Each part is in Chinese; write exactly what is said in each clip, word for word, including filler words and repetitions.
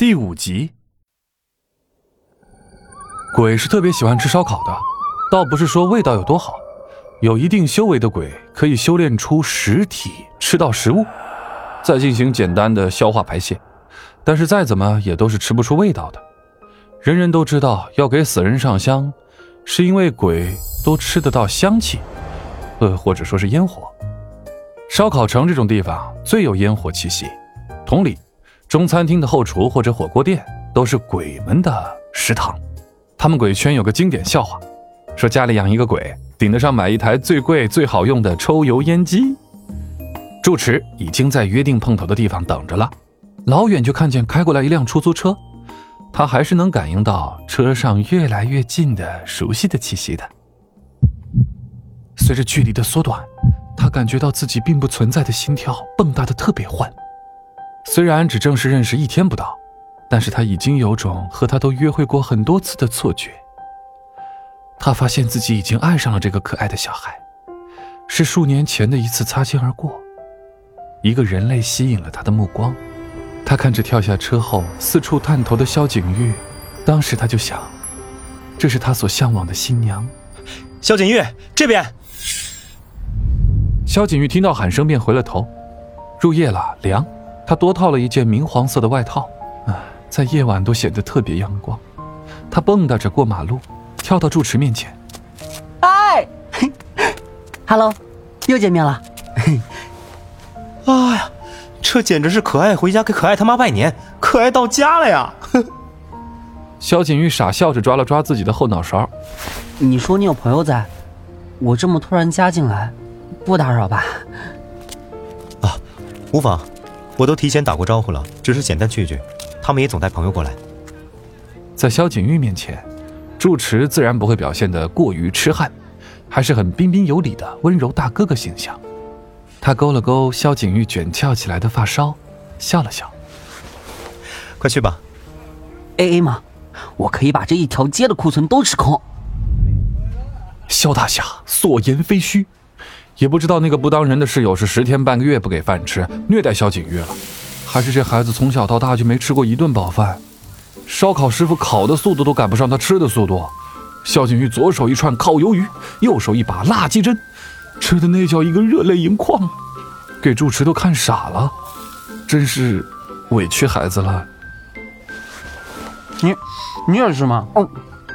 第五集。鬼是特别喜欢吃烧烤的，倒不是说味道有多好，有一定修为的鬼可以修炼出实体，吃到食物，再进行简单的消化排泄，但是再怎么也都是吃不出味道的。人人都知道要给死人上香，是因为鬼都吃得到香气，呃，或者说是烟火。烧烤城这种地方最有烟火气息，同理，中餐厅的后厨或者火锅店都是鬼们的食堂。他们鬼圈有个经典笑话，说家里养一个鬼，顶得上买一台最贵最好用的抽油烟机。住持已经在约定碰头的地方等着了，老远就看见开过来一辆出租车，他还是能感应到车上越来越近的熟悉的气息的。随着距离的缩短，他感觉到自己并不存在的心跳蹦跶得特别欢。虽然只正式认识一天不到，但是他已经有种和他都约会过很多次的错觉。他发现自己已经爱上了这个可爱的小孩，是数年前的一次擦肩而过，一个人类吸引了他的目光。他看着跳下车后四处探头的萧景玉，当时他就想，这是他所向往的新娘。 萧景玉，这边！ 萧景玉听到喊声便回了头。入夜了，凉，他多套了一件明黄色的外套，啊，在夜晚都显得特别阳光。他蹦跶着过马路，跳到住持面前。 哎哈喽，又见面了。 哎呀，这简直是可爱回家给可爱他妈拜年，可爱到家了呀！ 萧景玉傻笑着抓了抓自己的后脑勺。 你说你有朋友在，我这么突然加进来，不打扰吧？ 啊，无妨，我都提前打过招呼了，只是简单聚聚，他们也总带朋友过来。 在萧景玉面前，住持自然不会表现得过于痴汉，还是很彬彬有礼的温柔大哥哥形象。他勾了勾萧景玉卷翘起来的发梢，笑了笑。 快去吧。 A A 吗？我可以把这一条街的库存都吃空。 萧大侠所言非虚，也不知道那个不当人的室友是十天半个月不给饭吃，虐待萧景玉了，还是这孩子从小到大就没吃过一顿饱饭。烧烤师傅烤的速度都赶不上他吃的速度。萧景玉左手一串烤鱿鱼，右手一把辣鸡胗，吃的那叫一个热泪盈眶，给住持都看傻了，真是委屈孩子了。 你你也是吗？哦。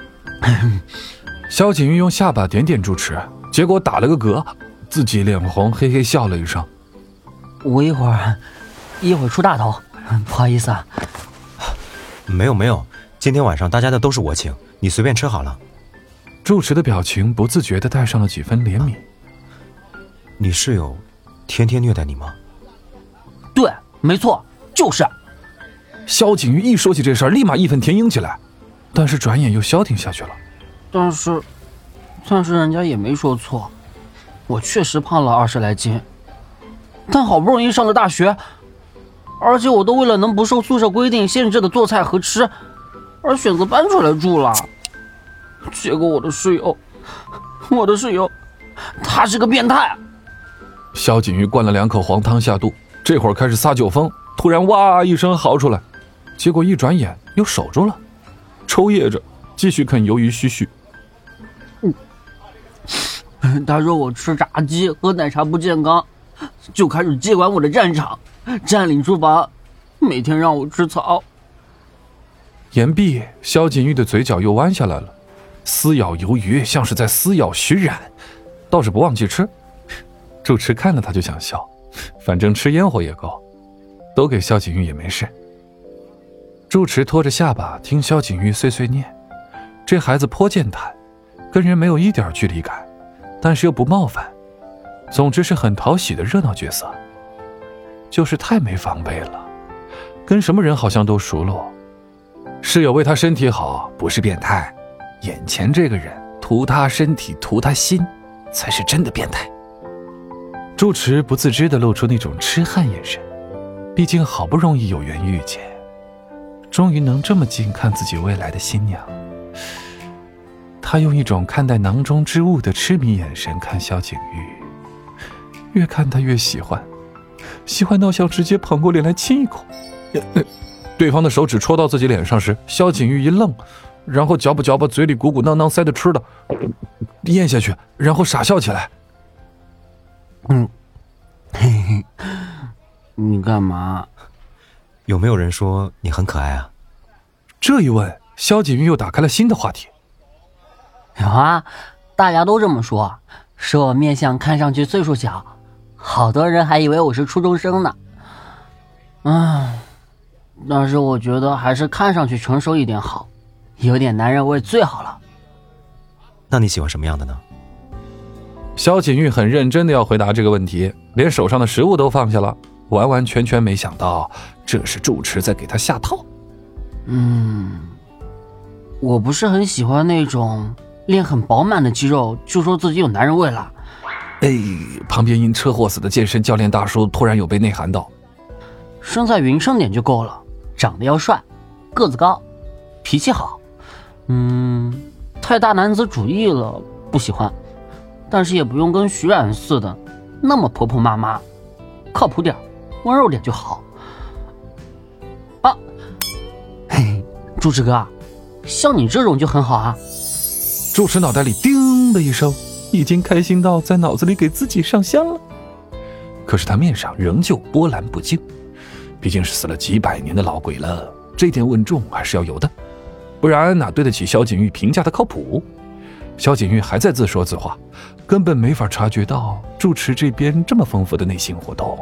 萧景玉用下巴点点住持，结果打了个嗝，自己脸红，嘿嘿笑了一声。 我一会儿一会儿出大头，不好意思啊。 没有没有，今天晚上大家的都是我请，你随便吃好了。 住持的表情不自觉地带上了几分怜悯。 你室友天天虐待你吗？ 对，没错，就是。 萧景玉一说起这事儿，立马义愤填膺起来，但是转眼又消停下去了。 但是，但是人家也没说错，我确实胖了二十来斤，但好不容易上了大学，而且我都为了能不受宿舍规定限制的做菜和吃，而选择搬出来住了。结果我的室友，我的室友，他是个变态。 萧景玉灌了两口黄汤下肚，这会儿开始撒酒疯，突然哇一声嚎出来，结果一转眼又守住了，抽噎着继续啃鱿鱼须须。 嗯，他说我吃炸鸡喝奶茶不健康，就开始接管我的战场，占领厨房，每天让我吃草。 言毕，萧景玉的嘴角又弯下来了，撕咬鱿鱼像是在撕咬徐冉，倒是不忘记吃。住持看了他就想笑，反正吃烟火也够，都给萧景玉也没事。住持拖着下巴听萧景玉碎碎念，这孩子颇健谈，跟人没有一点距离感，但是又不冒犯，总之是很讨喜的热闹角色。就是太没防备了，跟什么人好像都熟络。室友为他身体好不是变态，眼前这个人图他身体图他心才是真的变态。住持不自知地露出那种痴汉眼神，毕竟好不容易有缘遇见，终于能这么近看自己未来的新娘。他用一种看待囊中之物的痴迷眼神看萧景玉，越看他越喜欢，喜欢到想直接捧过脸来亲一口。 对方的手指戳到自己脸上时，萧景玉一愣，然后嚼吧嚼吧嘴里鼓鼓囊囊塞的吃的，咽下去，然后傻笑起来。 嗯，嘿嘿，你干嘛？ 有没有人说你很可爱啊？ 这一问，萧景玉又打开了新的话题。 有啊，大家都这么说，说我面相看上去岁数小，好多人还以为我是初中生呢。嗯，但是我觉得还是看上去成熟一点好，有点男人味最好了。 那你喜欢什么样的呢？ 萧景玉很认真的要回答这个问题，连手上的食物都放下了，完完全全没想到这是住持在给他下套。 嗯，我不是很喜欢那种练很饱满的肌肉就说自己有男人味了。 哎，旁边因车祸死的健身教练大叔突然有被内涵到。 身材匀称点就够了，长得要帅，个子高，脾气好。嗯，太大男子主义了不喜欢，但是也不用跟徐冉似的那么婆婆妈妈，靠谱点，温柔点就好。啊，嘿嘿，住持哥，像你这种就很好啊。 住持脑袋里叮的一声，已经开心到在脑子里给自己上香了。可是他面上仍旧波澜不惊，毕竟是死了几百年的老鬼了，这点稳重还是要有的，不然哪对得起萧景玉评价的靠谱。萧景玉还在自说自话，根本没法察觉到住持这边这么丰富的内心活动。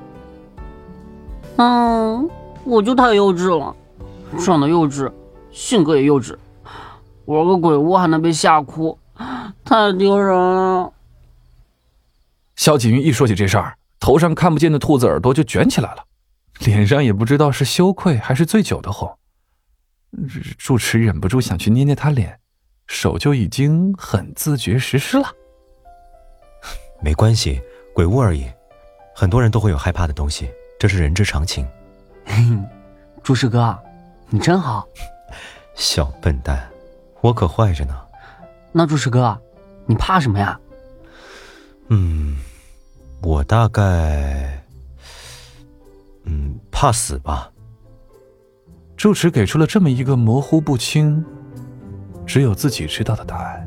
嗯，我就太幼稚了，长得幼稚，性格也幼稚，玩个鬼屋还能被吓哭，太丢人了。 萧景玉一说起这事儿，头上看不见的兔子耳朵就卷起来了，脸上也不知道是羞愧还是醉酒的红。住持忍不住想去捏捏他脸，手就已经很自觉实施了。 没关系，鬼屋而已，很多人都会有害怕的东西，这是人之常情。 朱师哥，你真好。 小笨蛋，我可坏着呢。 那朱师哥，你怕什么呀？ 嗯，我大概嗯怕死吧。 住持给出了这么一个模糊不清，只有自己知道的答案。